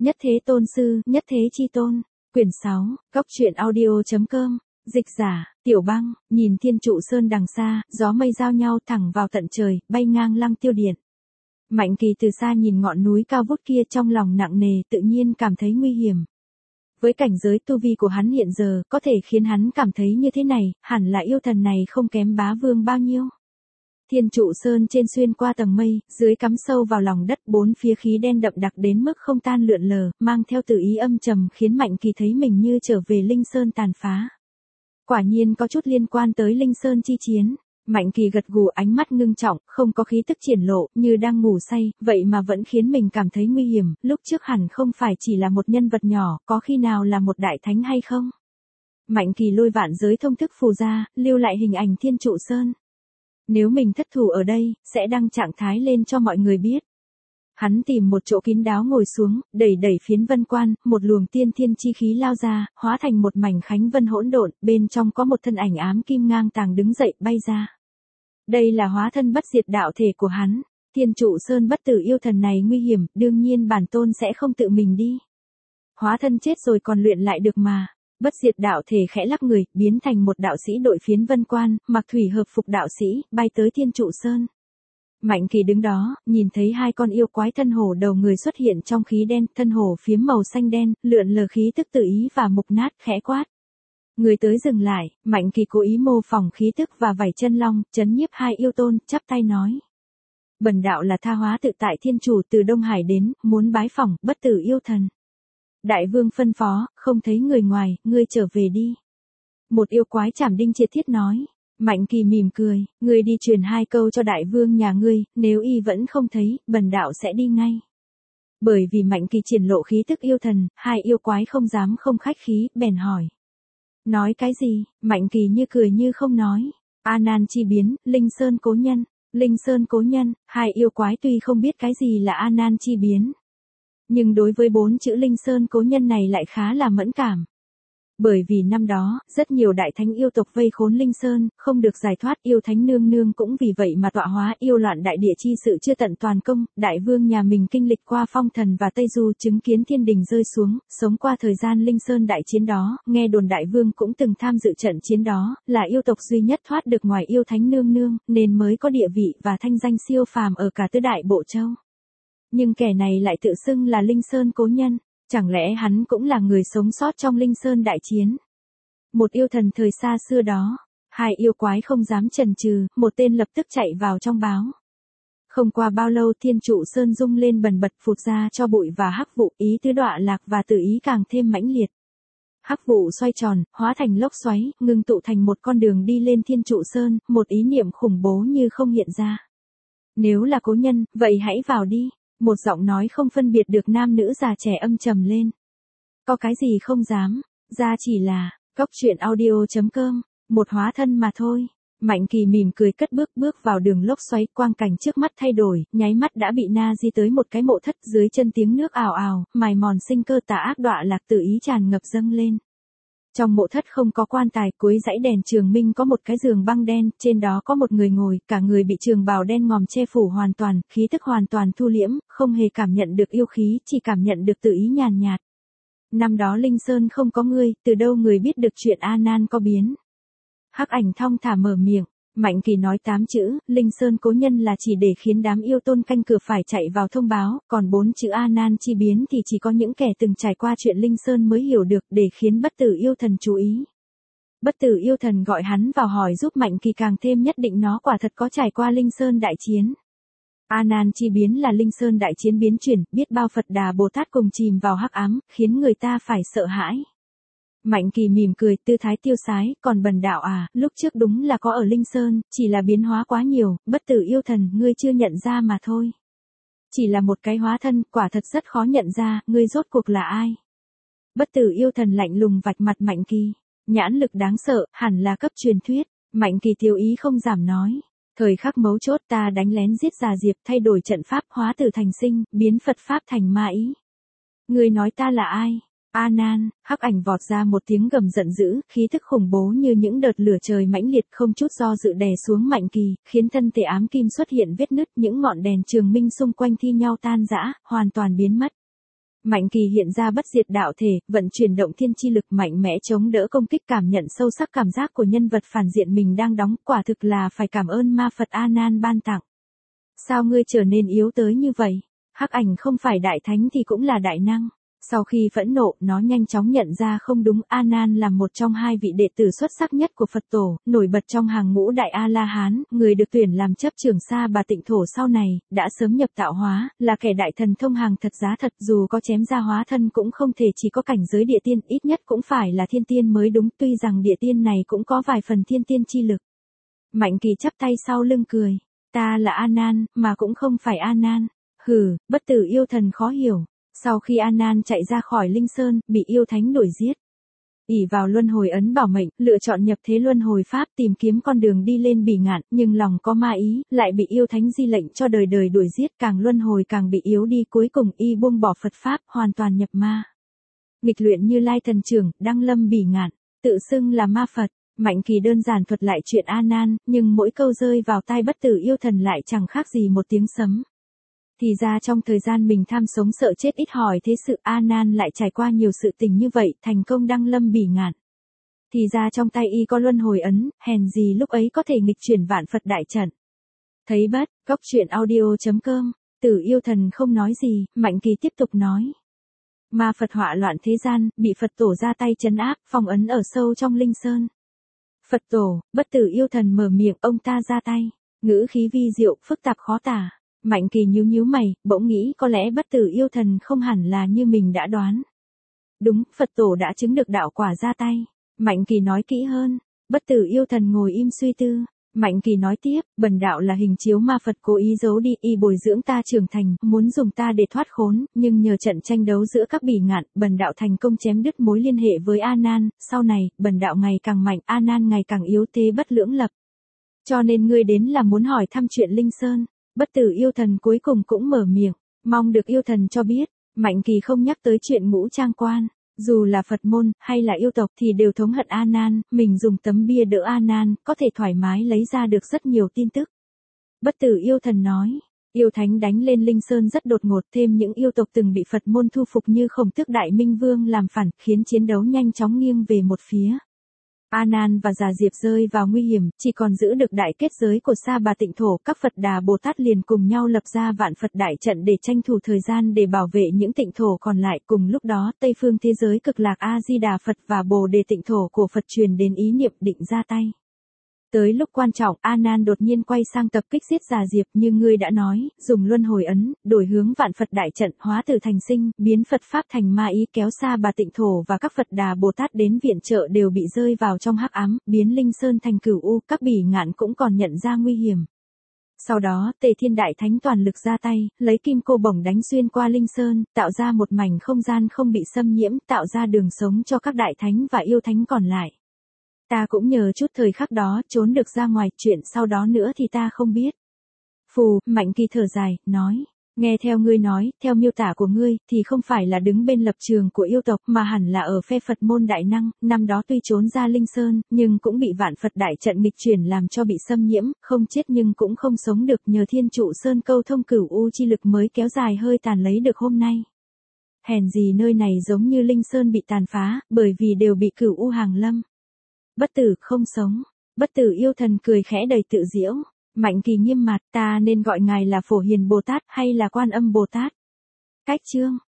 Nhất thế tôn sư, nhất thế chi tôn. Quyển 6, Góc truyện audio.com. Dịch giả, Tiểu Băng, nhìn Thiên Trụ Sơn đằng xa, gió mây giao nhau thẳng vào tận trời, bay ngang Lăng Tiêu Điện. Mạnh Kỳ từ xa nhìn ngọn núi cao vút kia, trong lòng nặng nề, tự nhiên cảm thấy nguy hiểm. Với cảnh giới tu vi của hắn hiện giờ, có thể khiến hắn cảm thấy như thế này, hẳn là yêu thần này không kém bá vương bao nhiêu. Thiên Trụ Sơn trên xuyên qua tầng mây, dưới cắm sâu vào lòng đất, bốn phía khí đen đậm đặc đến mức không tan lượn lờ, mang theo từ ý âm trầm, khiến Mạnh Kỳ thấy mình như trở về Linh Sơn tàn phá. Quả nhiên có chút liên quan tới Linh Sơn chi chiến. Mạnh Kỳ gật gù, ánh mắt ngưng trọng, không có khí tức triển lộ, như đang ngủ say, vậy mà vẫn khiến mình cảm thấy nguy hiểm, lúc trước hẳn không phải chỉ là một nhân vật nhỏ, có khi nào là một đại thánh hay không? Mạnh Kỳ lôi vạn giới thông thức phù ra, lưu lại hình ảnh Thiên Trụ Sơn. Nếu mình thất thủ ở đây, sẽ đăng trạng thái lên cho mọi người biết. Hắn tìm một chỗ kín đáo ngồi xuống, đẩy phiến vân quan, một luồng tiên thiên chi khí lao ra, hóa thành một mảnh khánh vân hỗn độn, bên trong có một thân ảnh ám kim ngang tàng đứng dậy, bay ra. Đây là hóa thân bất diệt đạo thể của hắn. Thiên Trụ Sơn bất tử yêu thần này nguy hiểm, đương nhiên bản tôn sẽ không tự mình đi. Hóa thân chết rồi còn luyện lại được mà. Bất diệt đạo thể khẽ lắc người, biến thành một đạo sĩ đội phiến vân quan, mặc thủy hợp phục đạo sĩ, bay tới Thiên Trụ Sơn. Mạnh Kỳ đứng đó, nhìn thấy hai con yêu quái thân hổ đầu người xuất hiện trong khí đen, thân hổ phiếm màu xanh đen, lượn lờ khí tức tự ý và mục nát, khẽ quát. Người tới dừng lại, Mạnh Kỳ cố ý mô phỏng khí tức và vảy chân long, trấn nhiếp hai yêu tôn, chắp tay nói. Bần đạo là tha hóa tự tại thiên chủ từ Đông Hải đến, muốn bái phỏng, bất tử yêu thần. Đại vương phân phó, không thấy người ngoài, ngươi trở về đi. Một yêu quái Trảm Đinh Triệt Thiết nói. Mạnh Kỳ mỉm cười, ngươi đi truyền hai câu cho đại vương nhà ngươi, nếu y vẫn không thấy, bần đạo sẽ đi ngay. Bởi vì Mạnh Kỳ triển lộ khí tức yêu thần, hai yêu quái không dám không khách khí, bèn hỏi. Nói cái gì? Mạnh Kỳ như cười như không nói. A Nan chi biến, Linh Sơn cố nhân. Linh Sơn cố nhân, hai yêu quái tuy không biết cái gì là A Nan chi biến. Nhưng đối với bốn chữ Linh Sơn cố nhân này lại khá là mẫn cảm. Bởi vì năm đó, rất nhiều đại thánh yêu tộc vây khốn Linh Sơn, không được giải thoát, yêu thánh nương nương cũng vì vậy mà tọa hóa, yêu loạn đại địa chi sự chưa tận toàn công, đại vương nhà mình kinh lịch qua phong thần và Tây Du, chứng kiến thiên đình rơi xuống, sống qua thời gian Linh Sơn đại chiến đó, nghe đồn đại vương cũng từng tham dự trận chiến đó, là yêu tộc duy nhất thoát được ngoài yêu thánh nương nương, nên mới có địa vị và thanh danh siêu phàm ở cả tứ đại bộ châu. Nhưng kẻ này lại tự xưng là Linh Sơn cố nhân. Chẳng lẽ hắn cũng là người sống sót trong Linh Sơn đại chiến? Một yêu thần thời xa xưa đó, hai yêu quái không dám chần chừ, một tên lập tức chạy vào trong báo. Không qua bao lâu Thiên Trụ Sơn rung lên bần bật, phụt ra cho bụi và hắc vụ, ý tứ đọa lạc và tự ý càng thêm mãnh liệt. Hắc vụ xoay tròn, hóa thành lốc xoáy, ngưng tụ thành một con đường đi lên Thiên Trụ Sơn, một ý niệm khủng bố như không hiện ra. Nếu là cố nhân, vậy hãy vào đi. Một giọng nói không phân biệt được nam nữ già trẻ âm trầm lên. Có cái gì không dám, ra chỉ là, Góc truyện audio.com, một hóa thân mà thôi. Mạnh Kỳ mỉm cười cất bước vào đường lốc xoáy, quang cảnh trước mắt thay đổi, nháy mắt đã bị na di tới một cái mộ thất, dưới chân tiếng nước ào ào, mài mòn sinh cơ tà ác đọa lạc tự ý tràn ngập dâng lên. Trong mộ thất không có quan tài, cuối dãy đèn trường minh có một cái giường băng đen, trên đó có một người ngồi, cả người bị trường bào đen ngòm che phủ hoàn toàn, khí tức hoàn toàn thu liễm, không hề cảm nhận được yêu khí, chỉ cảm nhận được tự ý nhàn nhạt. Năm đó Linh Sơn không có ngươi, từ đâu người biết được chuyện A Nan có biến? Hắc ảnh thong thả mở miệng. Mạnh Kỳ nói 8 chữ, Linh Sơn cố nhân là chỉ để khiến đám yêu tôn canh cửa phải chạy vào thông báo, còn 4 chữ A Nan chi biến thì chỉ có những kẻ từng trải qua chuyện Linh Sơn mới hiểu được, để khiến bất tử yêu thần chú ý. Bất tử yêu thần gọi hắn vào hỏi giúp Mạnh Kỳ càng thêm nhất định nó quả thật có trải qua Linh Sơn đại chiến. A Nan chi biến là Linh Sơn đại chiến biến chuyển, biết bao Phật Đà Bồ Tát cùng chìm vào hắc ám, khiến người ta phải sợ hãi. Mạnh Kỳ mỉm cười, tư thái tiêu sái, còn bần đạo à, lúc trước đúng là có ở Linh Sơn, chỉ là biến hóa quá nhiều, bất tử yêu thần, ngươi chưa nhận ra mà thôi. Chỉ là một cái hóa thân, quả thật rất khó nhận ra, ngươi rốt cuộc là ai. Bất tử yêu thần lạnh lùng vạch mặt Mạnh Kỳ, nhãn lực đáng sợ, hẳn là cấp truyền thuyết. Mạnh Kỳ tiêu ý không giảm nói. Thời khắc mấu chốt ta đánh lén giết già diệp, thay đổi trận pháp, hóa tử thành sinh, biến Phật pháp thành ma ý. Ngươi nói ta là ai? A Nan, hắc ảnh vọt ra một tiếng gầm giận dữ, khí thức khủng bố như những đợt lửa trời mãnh liệt, không chút do dự đè xuống Mạnh Kỳ, khiến thân thể ám kim xuất hiện vết nứt, những ngọn đèn trường minh xung quanh thi nhau tan rã, hoàn toàn biến mất. Mạnh Kỳ hiện ra bất diệt đạo thể, vận chuyển động thiên chi lực mạnh mẽ chống đỡ công kích, cảm nhận sâu sắc cảm giác của nhân vật phản diện mình đang đóng, quả thực là phải cảm ơn ma Phật A Nan ban tặng. Sao ngươi trở nên yếu tới như vậy? Hắc Ảnh không phải đại thánh thì cũng là đại năng. Sau khi phẫn nộ, nó nhanh chóng nhận ra không đúng, A Nan là một trong hai vị đệ tử xuất sắc nhất của Phật tổ, nổi bật trong hàng ngũ đại A-la-hán, người được tuyển làm chấp trưởng Sa Bà Tịnh Thổ sau này, đã sớm nhập tạo hóa, là kẻ đại thần thông hàng thật giá thật, dù có chém ra hóa thân cũng không thể chỉ có cảnh giới địa tiên, ít nhất cũng phải là thiên tiên mới đúng, tuy rằng địa tiên này cũng có vài phần thiên tiên chi lực. Mạnh Kỳ chắp tay sau lưng cười, ta là A Nan, mà cũng không phải A Nan. Hừ, bất tử yêu thần khó hiểu. Sau khi A Nan chạy ra khỏi Linh Sơn, bị yêu thánh đuổi giết. Ỷ vào luân hồi ấn bảo mệnh, lựa chọn nhập thế luân hồi pháp tìm kiếm con đường đi lên bỉ ngạn, nhưng lòng có ma ý, lại bị yêu thánh di lệnh cho đời đời đuổi giết, càng luân hồi càng bị yếu đi, cuối cùng y buông bỏ Phật pháp, hoàn toàn nhập ma. Nghịch luyện Như Lai thần trưởng, đăng lâm bỉ ngạn, tự xưng là ma Phật. Mạnh Kỳ đơn giản thuật lại chuyện A Nan, nhưng mỗi câu rơi vào tai bất tử yêu thần lại chẳng khác gì một tiếng sấm. Thì ra trong thời gian mình tham sống sợ chết ít hỏi thế sự, A Nan lại trải qua nhiều sự tình như vậy, thành công đăng lâm bỉ ngạn. Thì ra trong tay y có luân hồi ấn, hèn gì lúc ấy có thể nghịch chuyển vạn Phật đại trận. Thấy bất, góc truyện audio.com, tử yêu thần không nói gì, Mạnh Kỳ tiếp tục nói. Ma Phật họa loạn thế gian, bị Phật tổ ra tay trấn áp, phong ấn ở sâu trong Linh Sơn. Phật tổ, bất tử yêu thần mở miệng, ông ta ra tay, ngữ khí vi diệu, phức tạp khó tả. Mạnh Kỳ nhíu mày, bỗng nghĩ có lẽ bất tử yêu thần không hẳn là như mình đã đoán. Đúng, Phật tổ đã chứng được đạo quả ra tay. Mạnh Kỳ nói kỹ hơn, bất tử yêu thần ngồi im suy tư. Mạnh Kỳ nói tiếp, bần đạo là hình chiếu ma Phật cố ý giấu đi, y bồi dưỡng ta trưởng thành, muốn dùng ta để thoát khốn, nhưng nhờ trận tranh đấu giữa các bỉ ngạn, bần đạo thành công chém đứt mối liên hệ với A Nan, sau này, bần đạo ngày càng mạnh, A Nan ngày càng yếu, thế bất lưỡng lập. Cho nên ngươi đến là muốn hỏi thăm chuyện Linh Sơn. Bất tử yêu thần cuối cùng cũng mở miệng, mong được yêu thần cho biết. Mạnh Kỳ không nhắc tới chuyện ngũ trang quan, dù là Phật môn hay là yêu tộc thì đều thống hận A Nan, mình dùng tấm bia đỡ A Nan, có thể thoải mái lấy ra được rất nhiều tin tức. Bất tử yêu thần nói, yêu thánh đánh lên Linh Sơn rất đột ngột, thêm những yêu tộc từng bị Phật môn thu phục như Khổng Tước Đại Minh Vương làm phản, khiến chiến đấu nhanh chóng nghiêng về một phía. A Nan và Già Diệp rơi vào nguy hiểm, chỉ còn giữ được đại kết giới của Sa Bà Tịnh Thổ, các Phật Đà Bồ Tát liền cùng nhau lập ra vạn Phật đại trận để tranh thủ thời gian để bảo vệ những tịnh thổ còn lại. Cùng lúc đó, Tây phương thế giới Cực Lạc A Di Đà Phật và Bồ Đề Tịnh Thổ của Phật truyền đến ý niệm định ra tay. Tới lúc quan trọng, A Nan đột nhiên quay sang tập kích giết Già Diệp, như ngươi đã nói, dùng luân hồi ấn, đổi hướng vạn Phật đại trận, hóa tử thành sinh, biến Phật pháp thành ma ý, kéo Sa Bà Tịnh Thổ và các Phật Đà Bồ Tát đến viện trợ đều bị rơi vào trong hắc ám, biến Linh Sơn thành cửu u, các bỉ ngạn cũng còn nhận ra nguy hiểm. Sau đó, Tề Thiên Đại Thánh toàn lực ra tay, lấy kim cô bổng đánh xuyên qua Linh Sơn, tạo ra một mảnh không gian không bị xâm nhiễm, tạo ra đường sống cho các đại thánh và yêu thánh còn lại. Ta cũng nhờ chút thời khắc đó trốn được ra ngoài, chuyện sau đó nữa thì ta không biết. Phù, Mạnh Kỳ thở dài, nói, nghe theo ngươi nói, theo miêu tả của ngươi, thì không phải là đứng bên lập trường của yêu tộc mà hẳn là ở phe Phật môn đại năng, năm đó tuy trốn ra Linh Sơn, nhưng cũng bị vạn Phật đại trận nghịch chuyển làm cho bị xâm nhiễm, không chết nhưng cũng không sống được, nhờ Thiên Trụ Sơn câu thông cửu u chi lực mới kéo dài hơi tàn lấy được hôm nay. Hèn gì nơi này giống như Linh Sơn bị tàn phá, bởi vì đều bị cửu u hàng lâm. Bất tử không sống. Bất tử yêu thần cười khẽ đầy tự giễu. Mạnh Kỳ nghiêm mặt, ta nên gọi ngài là Phổ Hiền Bồ Tát hay là Quan Âm Bồ Tát? Cách chương.